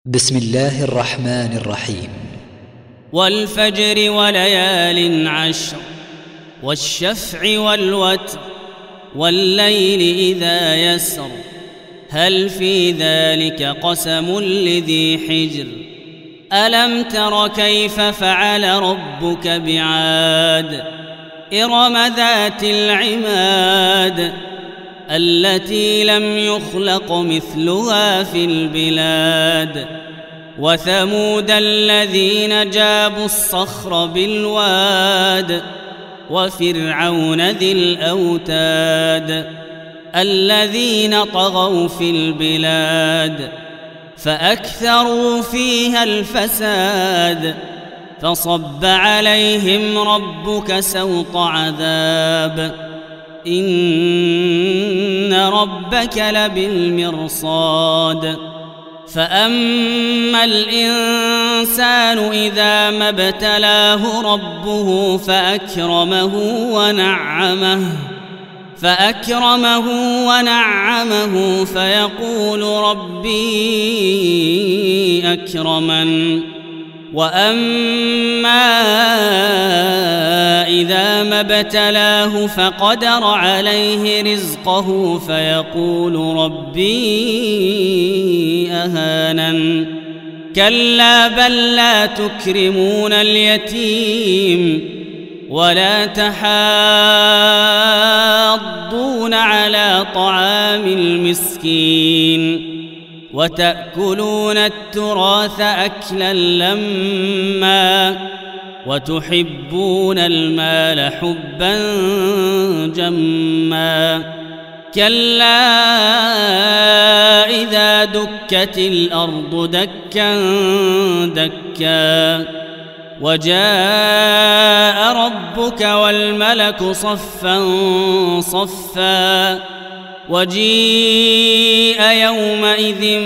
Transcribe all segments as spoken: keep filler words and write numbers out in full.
بسم الله الرحمن الرحيم. والفجر وليال عشر والشفع والوتر والليل إذا يسر هل في ذلك قسم لذي حجر ألم تر كيف فعل ربك بعاد إرم ذات العماد التي لم يخلق مثلها في البلاد وثمود الذين جابوا الصخر بالواد وفرعون ذي الأوتاد الذين طغوا في البلاد فأكثروا فيها الفساد فصب عليهم ربك سوط عذاب إن ربك لبالمرصاد فأما الإنسان إذا ما ابتلاه ربه فأكرمه ونعمه فأكرمه ونعمه فيقول ربي أكرمن وأما إذا ما ابتلاه فقدر عليه رزقه فيقول ربي أهانن كلا بل لا تكرمون اليتيم ولا تحاضون على طعام المسكين وتأكلون التراث أكلا لما وتحبون المال حبا جما كلا إذا دكت الأرض دكا دكا وجاء ربك والملك صفا صفا وجيء يومئذ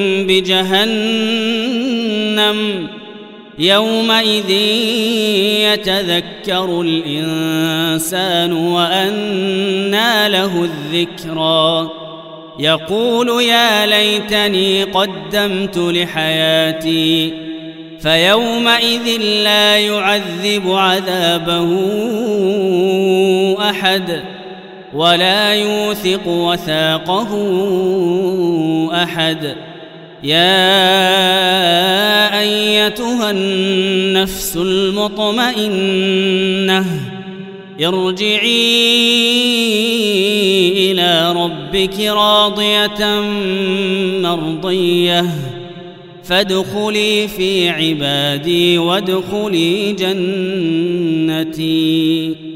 بجهنم يومئذ يتذكر الإنسان وأنى له الذكرى يقول يا ليتني قدمت لحياتي فيومئذ لا يعذب عذابه أحد ولا يوثق وثاقه أحد يا أيتها النفس المطمئنة ارجعي إلى ربك راضية مرضية فادخلي في عبادي وادخلي جنتي.